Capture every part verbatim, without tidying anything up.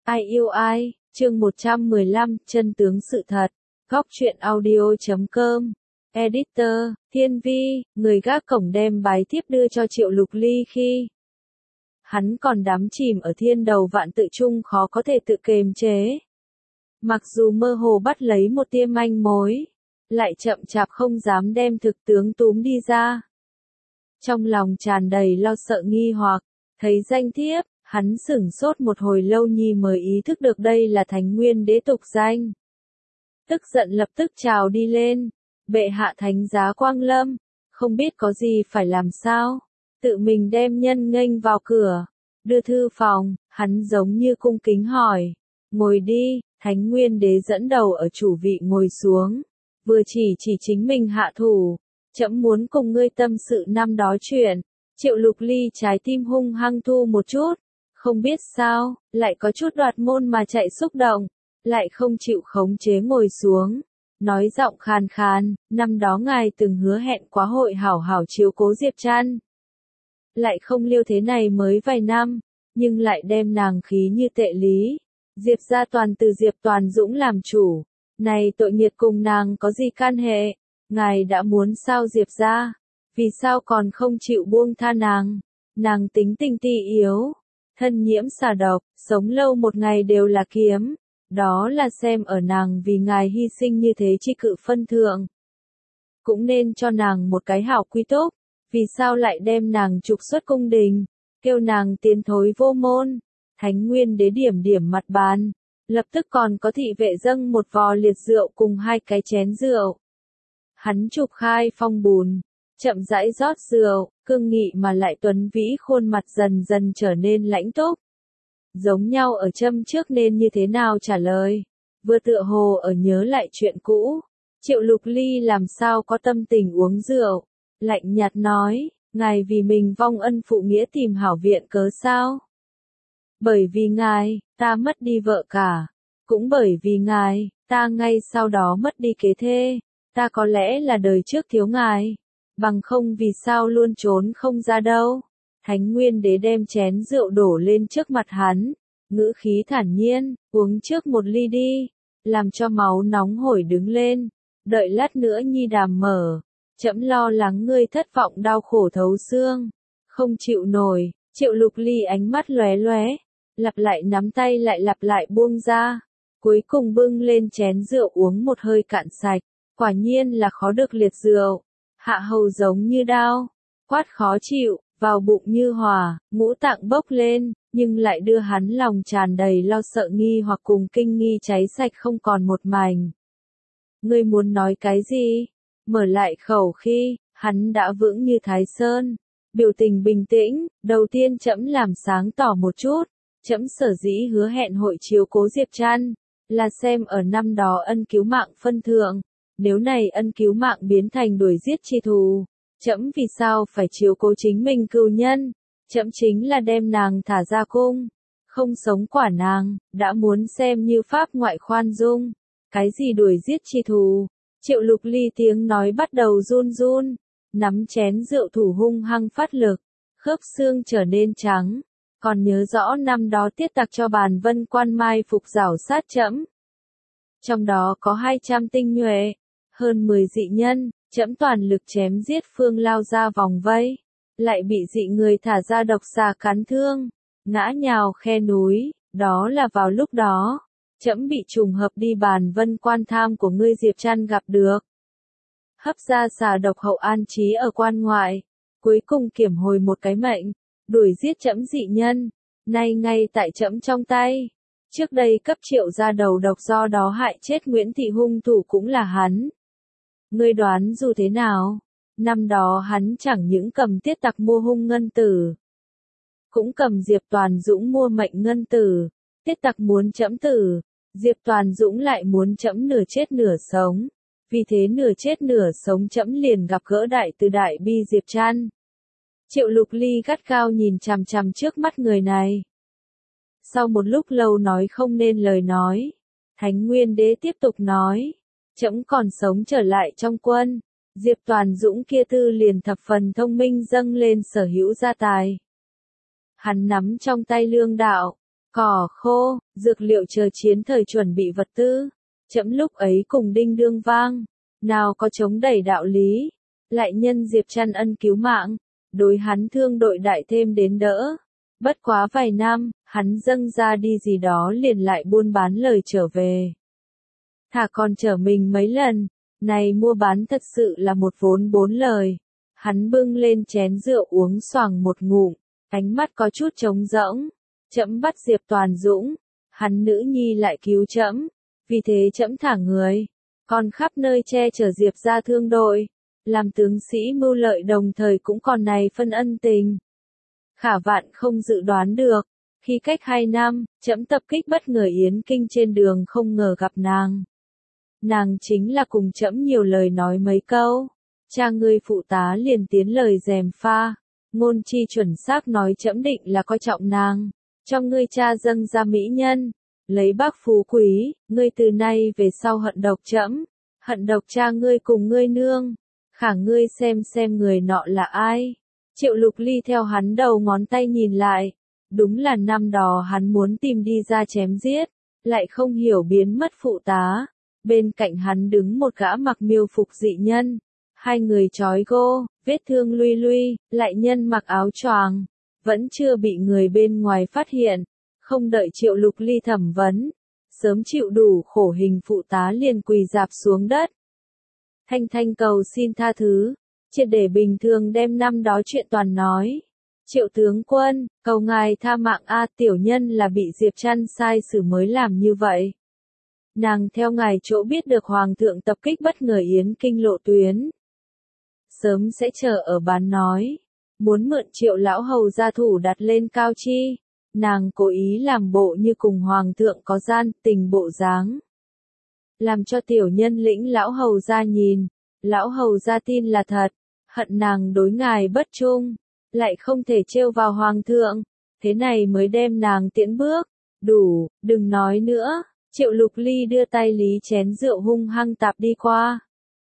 Ai yêu ai, chương một trăm mười lăm, chân tướng sự thật. Góc truyện audio chấm com. Editor, Thiên Vi, người gác cổng đem bái thiếp đưa cho Triệu Lục Ly khi hắn còn đắm chìm ở thiên đầu vạn tự chung khó có thể tự kiềm chế. Mặc dù mơ hồ bắt lấy một tia manh mối, lại chậm chạp không dám đem thực tướng túm đi ra. Trong lòng tràn đầy lo sợ nghi hoặc, thấy danh thiếp, hắn sửng sốt một hồi lâu nhi mới ý thức được đây là Thánh Nguyên Đế tục danh. Tức giận lập tức trào đi lên, bệ hạ thánh giá quang lâm, không biết có gì phải làm sao, tự mình đem nhân nghênh vào cửa, đưa thư phòng, hắn giống như cung kính hỏi, ngồi đi. Thánh Nguyên Đế dẫn đầu ở chủ vị ngồi xuống, vừa chỉ chỉ chính mình hạ thủ, trẫm muốn cùng ngươi tâm sự năm đó chuyện. Triệu Lục Ly trái tim hung hăng thu một chút, không biết sao, lại có chút đoạt môn mà chạy xúc động, lại không chịu khống chế ngồi xuống, nói giọng khàn khàn, năm đó ngài từng hứa hẹn quá hội hảo hảo chiếu cố Diệp Trăn. Lại không liêu thế này mới vài năm, nhưng lại đem nàng khí như tệ lý. Diệp gia toàn từ Diệp Toàn Dũng làm chủ, này tội nghiệt cùng nàng có gì can hệ, ngài đã muốn sao Diệp gia, vì sao còn không chịu buông tha nàng, nàng tính tình ti yếu, thân nhiễm xà độc, sống lâu một ngày đều là kiếm, đó là xem ở nàng vì ngài hy sinh như thế chi cự phân thượng. Cũng nên cho nàng một cái hảo quy túc, vì sao lại đem nàng trục xuất cung đình, kêu nàng tiến thối vô môn. Thánh Nguyên Đế điểm điểm mặt bàn, lập tức còn có thị vệ dâng một vò liệt rượu cùng hai cái chén rượu. Hắn chụp khai phong bùn, chậm rãi rót rượu, cương nghị mà lại tuấn vĩ khuôn mặt dần dần trở nên lãnh túc. Giống nhau ở châm trước nên như thế nào trả lời, vừa tựa hồ ở nhớ lại chuyện cũ. Triệu Lục Ly làm sao có tâm tình uống rượu, lạnh nhạt nói, ngài vì mình vong ân phụ nghĩa tìm hảo viện cớ sao? Bởi vì ngài, ta mất đi vợ cả, cũng bởi vì ngài, ta ngay sau đó mất đi kế thê, ta có lẽ là đời trước thiếu ngài, bằng không vì sao luôn trốn không ra đâu. Thánh Nguyên Đế đem chén rượu đổ lên trước mặt hắn, ngữ khí thản nhiên, uống trước một ly đi, làm cho máu nóng hổi đứng lên, đợi lát nữa nhi đàm mở, trẫm lo lắng ngươi thất vọng đau khổ thấu xương, không chịu nổi. Triệu Lục Ly ánh mắt lóe lóe, lặp lại nắm tay lại lặp lại buông ra, cuối cùng bưng lên chén rượu uống một hơi cạn sạch, quả nhiên là khó được liệt rượu, hạ hầu giống như đao, quát khó chịu, vào bụng như hỏa, ngũ tạng bốc lên, nhưng lại đưa hắn lòng tràn đầy lo sợ nghi hoặc cùng kinh nghi cháy sạch không còn một mảnh. Ngươi muốn nói cái gì? Mở lại khẩu khi, hắn đã vững như Thái Sơn, biểu tình bình tĩnh, đầu tiên trẫm làm sáng tỏ một chút. Trẫm sở dĩ hứa hẹn hội chiếu cố Diệp Trăn, là xem ở năm đó ân cứu mạng phân thượng, nếu này ân cứu mạng biến thành đuổi giết chi thù, trẫm vì sao phải chiếu cố chính mình cừu nhân, trẫm chính là đem nàng thả ra cung, không sống quả nàng, đã muốn xem như pháp ngoại khoan dung, cái gì đuổi giết chi thù. Triệu Lục Ly tiếng nói bắt đầu run run, nắm chén rượu thủ hung hăng phát lực, khớp xương trở nên trắng. Còn nhớ rõ năm đó tiết tặc cho bàn vân quan mai phục rảo sát trẫm. Trong đó có hai trăm tinh nhuệ, hơn mười dị nhân, trẫm toàn lực chém giết phương lao ra vòng vây, lại bị dị người thả ra độc xà cắn thương, ngã nhào khe núi, đó là vào lúc đó, trẫm bị trùng hợp đi bàn vân quan tham của ngươi Diệp Trăn gặp được. Hấp ra xà độc hậu an trí ở quan ngoại, cuối cùng kiểm hồi một cái mệnh. Đuổi giết trẫm dị nhân, nay ngay tại trẫm trong tay. Trước đây cấp Triệu ra đầu độc do đó hại chết Nguyễn Thị hung thủ cũng là hắn. Ngươi đoán dù thế nào, năm đó hắn chẳng những cầm tiết tặc mua hung ngân tử, cũng cầm Diệp Toàn Dũng mua mệnh ngân tử. Tiết tặc muốn trẫm tử, Diệp Toàn Dũng lại muốn trẫm nửa chết nửa sống, vì thế nửa chết nửa sống trẫm liền gặp gỡ đại từ đại bi Diệp Trăn. Triệu Lục Ly gắt gao nhìn chằm chằm trước mắt người này. Sau một lúc lâu nói không nên lời nói, Thánh Nguyên Đế tiếp tục nói, trẫm còn sống trở lại trong quân, Diệp Toàn Dũng kia tư liền thập phần thông minh dâng lên sở hữu gia tài. Hắn nắm trong tay lương đạo, cỏ khô, dược liệu chờ chiến thời chuẩn bị vật tư. Trẫm lúc ấy cùng đinh đương vang, nào có chống đẩy đạo lý, lại nhân Diệp Trăn ân cứu mạng, đối hắn thương đội đại thêm đến đỡ. Bất quá vài năm, hắn dâng ra đi gì đó liền lại buôn bán lời trở về. Thà còn trở mình mấy lần, này mua bán thật sự là một vốn bốn lời. Hắn bưng lên chén rượu uống xoàng một ngụm, ánh mắt có chút trống rỗng. Trẫm bắt Diệp Toàn Dũng, hắn nữ nhi lại cứu trẫm, vì thế trẫm thả người, còn khắp nơi che chở Diệp gia thương đội, làm tướng sĩ mưu lợi đồng thời cũng còn này phân ân tình. Khả vạn không dự đoán được, khi cách hai năm, trẫm tập kích bất ngờ Yến Kinh trên đường không ngờ gặp nàng. Nàng chính là cùng trẫm nhiều lời nói mấy câu, cha ngươi phụ tá liền tiến lời gièm pha, ngôn chi chuẩn xác nói trẫm định là coi trọng nàng, cho ngươi cha dâng ra mỹ nhân, lấy bác phú quý, ngươi từ nay về sau hận độc trẫm, hận độc cha ngươi cùng ngươi nương, khả ngươi xem xem người nọ là ai. Triệu Lục Ly theo hắn đầu ngón tay nhìn lại, đúng là năm đó hắn muốn tìm đi ra chém giết, lại không hiểu biến mất phụ tá, bên cạnh hắn đứng một gã mặc miêu phục dị nhân, hai người trói gô, vết thương luy luy, lại nhân mặc áo choàng, vẫn chưa bị người bên ngoài phát hiện, không đợi Triệu Lục Ly thẩm vấn, sớm chịu đủ khổ hình phụ tá liền quỳ dạp xuống đất. Thanh thanh cầu xin tha thứ, triệt để bình thường đem năm đó chuyện toàn nói. Triệu tướng quân, cầu ngài tha mạng a, tiểu nhân là bị Diệp Trăn sai xử mới làm như vậy. Nàng theo ngài chỗ biết được hoàng thượng tập kích bất ngờ Yến Kinh lộ tuyến. Sớm sẽ chờ ở bán nói, muốn mượn Triệu lão hầu gia thủ đặt lên cao chi, nàng cố ý làm bộ như cùng hoàng thượng có gian tình bộ dáng. Làm cho tiểu nhân lĩnh lão hầu gia nhìn, lão hầu gia tin là thật, hận nàng đối ngài bất trung, lại không thể trêu vào hoàng thượng, thế này mới đem nàng tiễn bước, đủ, đừng nói nữa. Triệu Lục Ly đưa tay lý chén rượu hung hăng tạp đi qua,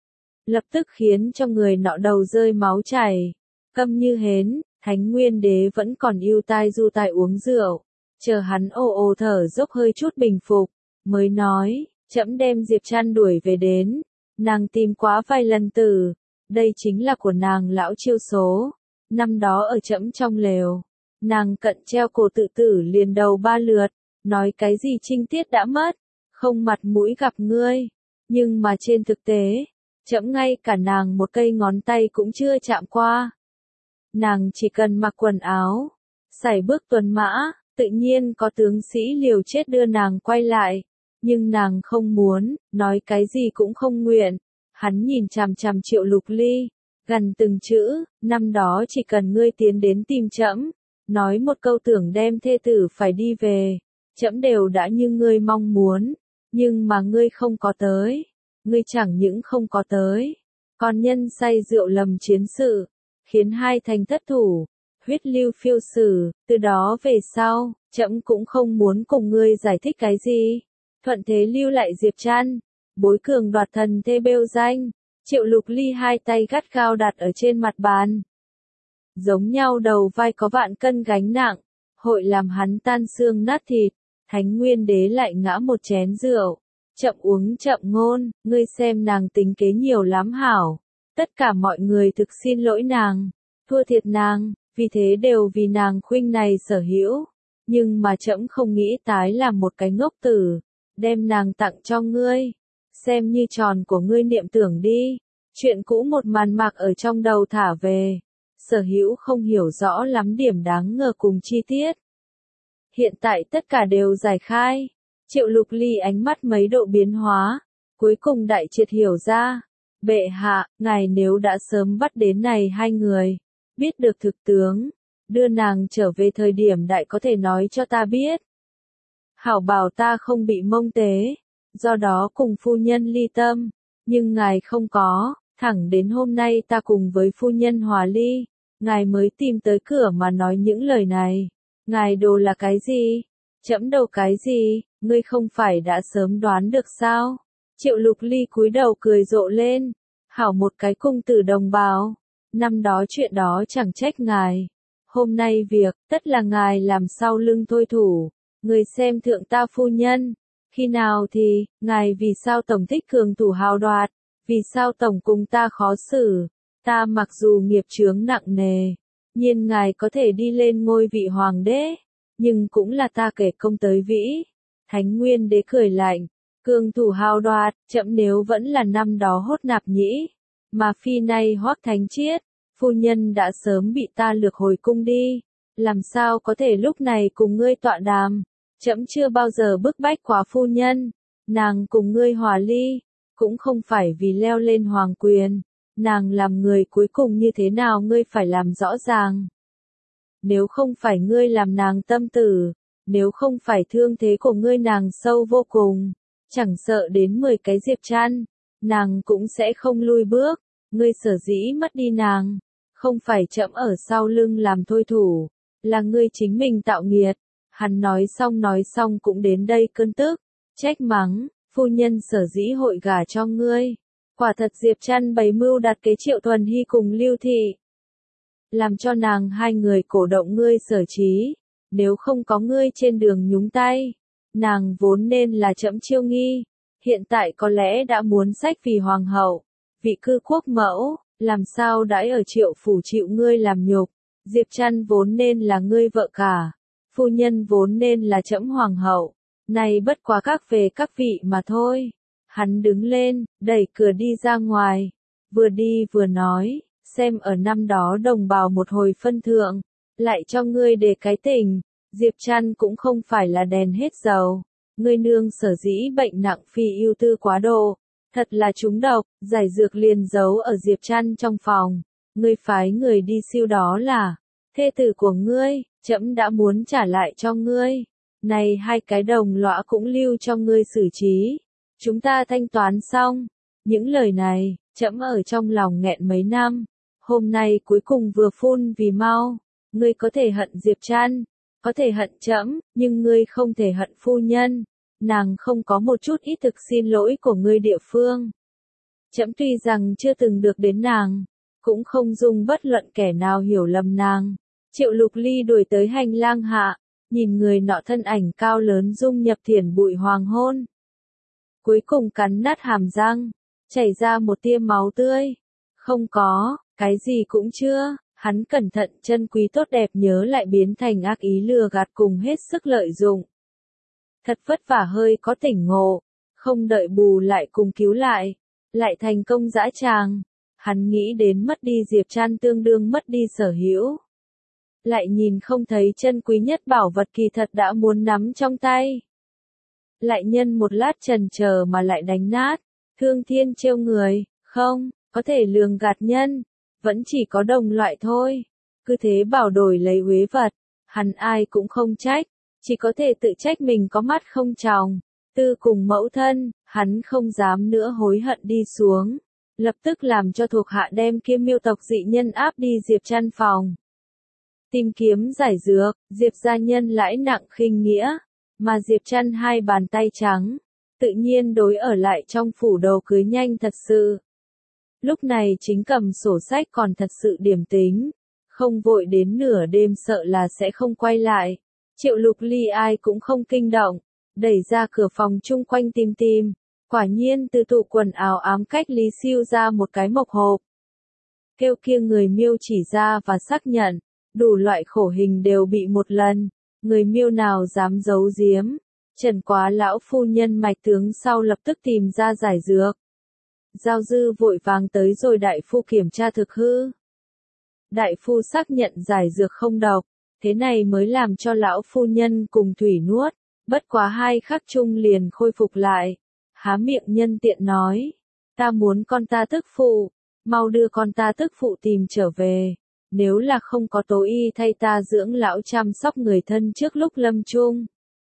lập tức khiến cho người nọ đầu rơi máu chảy, câm như hến. Thánh Nguyên Đế vẫn còn ưu tai du tai uống rượu, chờ hắn ồ ồ thở dốc hơi chút bình phục, mới nói, trẫm đem Diệp Trăn đuổi về đến, nàng tìm quá vài lần tử, đây chính là của nàng lão chiêu số, năm đó ở trẫm trong lều, nàng cận treo cổ tự tử liền đầu ba lượt, nói cái gì trinh tiết đã mất, không mặt mũi gặp ngươi, nhưng mà trên thực tế, trẫm ngay cả nàng một cây ngón tay cũng chưa chạm qua. Nàng chỉ cần mặc quần áo, sải bước tuần mã, tự nhiên có tướng sĩ liều chết đưa nàng quay lại, nhưng nàng không muốn, nói cái gì cũng không nguyện. Hắn nhìn chằm chằm Triệu Lục Ly, gần từng chữ, năm đó chỉ cần ngươi tiến đến tìm trẫm, nói một câu tưởng đem thê tử phải đi về, trẫm đều đã như ngươi mong muốn, nhưng mà ngươi không có tới, ngươi chẳng những không có tới, còn nhân say rượu lầm chiến sự, khiến hai thành thất thủ, huyết lưu phiêu sử, từ đó về sau, trẫm cũng không muốn cùng ngươi giải thích cái gì, thuận thế lưu lại Diệp Trăn, bối cường đoạt thần thê bêu danh. Triệu Lục Ly hai tay gắt gao đặt ở trên mặt bàn, giống nhau đầu vai có vạn cân gánh nặng, hội làm hắn tan xương nát thịt. Thánh Nguyên Đế lại ngã một chén rượu, chậm uống chậm ngôn, ngươi xem nàng tính kế nhiều lắm hảo, tất cả mọi người thực xin lỗi nàng, thua thiệt nàng, vì thế đều vì nàng khuynh này sở hữu, nhưng mà trẫm không nghĩ tái làm một cái ngốc tử, đem nàng tặng cho ngươi, xem như tròn của ngươi niệm tưởng đi, chuyện cũ một màn mạc ở trong đầu thả về, sở hữu không hiểu rõ lắm điểm đáng ngờ cùng chi tiết. Hiện tại tất cả đều giải khai, Triệu Lục Ly ánh mắt mấy độ biến hóa, cuối cùng đại triệt hiểu ra, bệ hạ, ngài nếu đã sớm bắt đến này hai người, biết được thực tướng, đưa nàng trở về thời điểm đại có thể nói cho ta biết. Hảo bảo ta không bị mông tế, do đó cùng phu nhân ly tâm, nhưng ngài không có, thẳng đến hôm nay ta cùng với phu nhân hòa ly, ngài mới tìm tới cửa mà nói những lời này. Ngài đồ là cái gì? Trẫm đồ cái gì? Ngươi không phải đã sớm đoán được sao? Triệu Lục Ly cúi đầu cười rộ lên, hảo một cái cung tử đồng bào, năm đó chuyện đó chẳng trách ngài, hôm nay việc, tất là ngài làm sau lưng thôi thủ, Người xem thượng ta phu nhân. Khi nào thì, ngài vì sao tổng thích cường thủ hào đoạt, vì sao tổng cùng ta khó xử, ta mặc dù nghiệp chướng nặng nề, nhiên ngài có thể đi lên ngôi vị hoàng đế, nhưng cũng là ta kể công tới vĩ. Thánh Nguyên Đế cười lạnh, cường thủ hào đoạt, chậm nếu vẫn là năm đó hốt nạp nhĩ, mà phi nay Hoắc Thánh Chiết, phu nhân đã sớm bị ta lược hồi cung đi, làm sao có thể lúc này cùng ngươi tọa đàm. Trẫm chưa bao giờ bức bách quá phu nhân, nàng cùng ngươi hòa ly, cũng không phải vì leo lên hoàng quyền, nàng làm người cuối cùng như thế nào ngươi phải làm rõ ràng. Nếu không phải ngươi làm nàng tâm tử, nếu không phải thương thế của ngươi nàng sâu vô cùng, chẳng sợ đến mười cái Diệp Trăn, nàng cũng sẽ không lui bước, ngươi sở dĩ mất đi nàng, không phải trẫm ở sau lưng làm thôi thủ, là ngươi chính mình tạo nghiệt. Hắn nói xong nói xong cũng đến đây cơn tức, trách mắng, phu nhân sở dĩ hội gả cho ngươi. Quả thật Diệp Trăn bày mưu đặt kế Triệu Thuần Hy cùng Lưu Thị. Làm cho nàng hai người cổ động ngươi sở trí, nếu không có ngươi trên đường nhúng tay, nàng vốn nên là trẫm chiêu nghi, hiện tại có lẽ đã muốn sách vì hoàng hậu, vị cư quốc mẫu, làm sao đãi ở Triệu phủ chịu ngươi làm nhục, Diệp Trăn vốn nên là ngươi vợ cả. Phu nhân vốn nên là trẫm hoàng hậu, nay bất quá các về các vị mà thôi. Hắn đứng lên, đẩy cửa đi ra ngoài, vừa đi vừa nói, xem ở năm đó đồng bào một hồi phân thượng, lại cho ngươi để cái tình, Diệp Trăn cũng không phải là đèn hết dầu, ngươi nương sở dĩ bệnh nặng phi ưu tư quá độ, thật là trúng độc, giải dược liền giấu ở Diệp Trăn trong phòng, ngươi phái người đi siêu đó là thê tử của ngươi. Trẫm đã muốn trả lại cho ngươi, này hai cái đồng lõa cũng lưu cho ngươi xử trí, chúng ta thanh toán xong. Những lời này, trẫm ở trong lòng nghẹn mấy năm, hôm nay cuối cùng vừa phun vì mau, ngươi có thể hận Diệp Trăn, có thể hận trẫm, nhưng ngươi không thể hận phu nhân, nàng không có một chút ít thực xin lỗi của ngươi địa phương. Trẫm tuy rằng chưa từng được đến nàng, cũng không dung bất luận kẻ nào hiểu lầm nàng. Triệu Lục Ly đuổi tới hành lang hạ, nhìn người nọ thân ảnh cao lớn dung nhập thiển bụi hoàng hôn. Cuối cùng cắn nát hàm răng, chảy ra một tia máu tươi. Không có, cái gì cũng chưa, hắn cẩn thận chân quý tốt đẹp nhớ lại biến thành ác ý lừa gạt cùng hết sức lợi dụng. Thật vất vả hơi có tỉnh ngộ, không đợi bù lại cùng cứu lại, lại thành công dã tràng. Hắn nghĩ đến mất đi Diệp Trăn tương đương mất đi sở hữu. Lại nhìn không thấy chân quý nhất bảo vật kỳ thật đã muốn nắm trong tay. Lại nhân một lát chần chờ mà lại đánh nát, thương thiên trêu người, không, có thể lường gạt nhân, vẫn chỉ có đồng loại thôi. Cứ thế bảo đổi lấy huế vật, hắn ai cũng không trách, chỉ có thể tự trách mình có mắt không tròng. Tư cùng mẫu thân, hắn không dám nữa hối hận đi xuống, lập tức làm cho thuộc hạ đem Kiêm Miêu tộc dị nhân áp đi Diệp Trăn phòng. Tìm kiếm giải dược, Diệp gia nhân lãi nặng khinh nghĩa, mà Diệp Trăn hai bàn tay trắng, tự nhiên đối ở lại trong phủ đầu cưới nhanh thật sự. Lúc này chính cầm sổ sách còn thật sự điểm tính, không vội đến nửa đêm sợ là sẽ không quay lại. Triệu Lục Ly ai cũng không kinh động, đẩy ra cửa phòng chung quanh tìm tìm, quả nhiên từ tủ quần áo ám cách Lý Siêu ra một cái mộc hộp. Kêu kia người Miêu chỉ ra và xác nhận. Đủ loại khổ hình đều bị một lần, người Miêu nào dám giấu giếm, trần quá lão phu nhân mạch tướng sau lập tức tìm ra giải dược. Giao Dư vội vàng tới rồi đại phu kiểm tra thực hư. Đại phu xác nhận giải dược không độc, thế này mới làm cho lão phu nhân cùng thủy nuốt, bất quá hai khắc chung liền khôi phục lại. Há miệng nhân tiện nói, ta muốn con ta tức phụ, mau đưa con ta tức phụ tìm trở về. Nếu là không có tố y thay ta dưỡng lão chăm sóc người thân trước lúc lâm chung,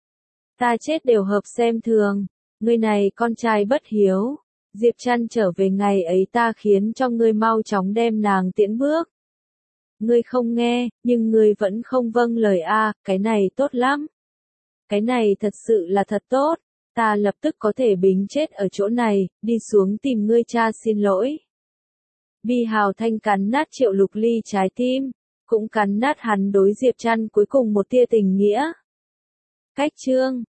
ta chết đều hợp xem thường, người này con trai bất hiếu, Diệp Trăn trở về ngày ấy ta khiến cho ngươi mau chóng đem nàng tiễn bước. Ngươi không nghe, nhưng ngươi vẫn không vâng lời a, cái này tốt lắm. Cái này thật sự là thật tốt, ta lập tức có thể bính chết ở chỗ này, đi xuống tìm ngươi cha xin lỗi. Bi hào thanh cắn nát Triệu Lục Ly trái tim, cũng cắn nát hắn đối Diệp Trăn cuối cùng một tia tình nghĩa. Cách chương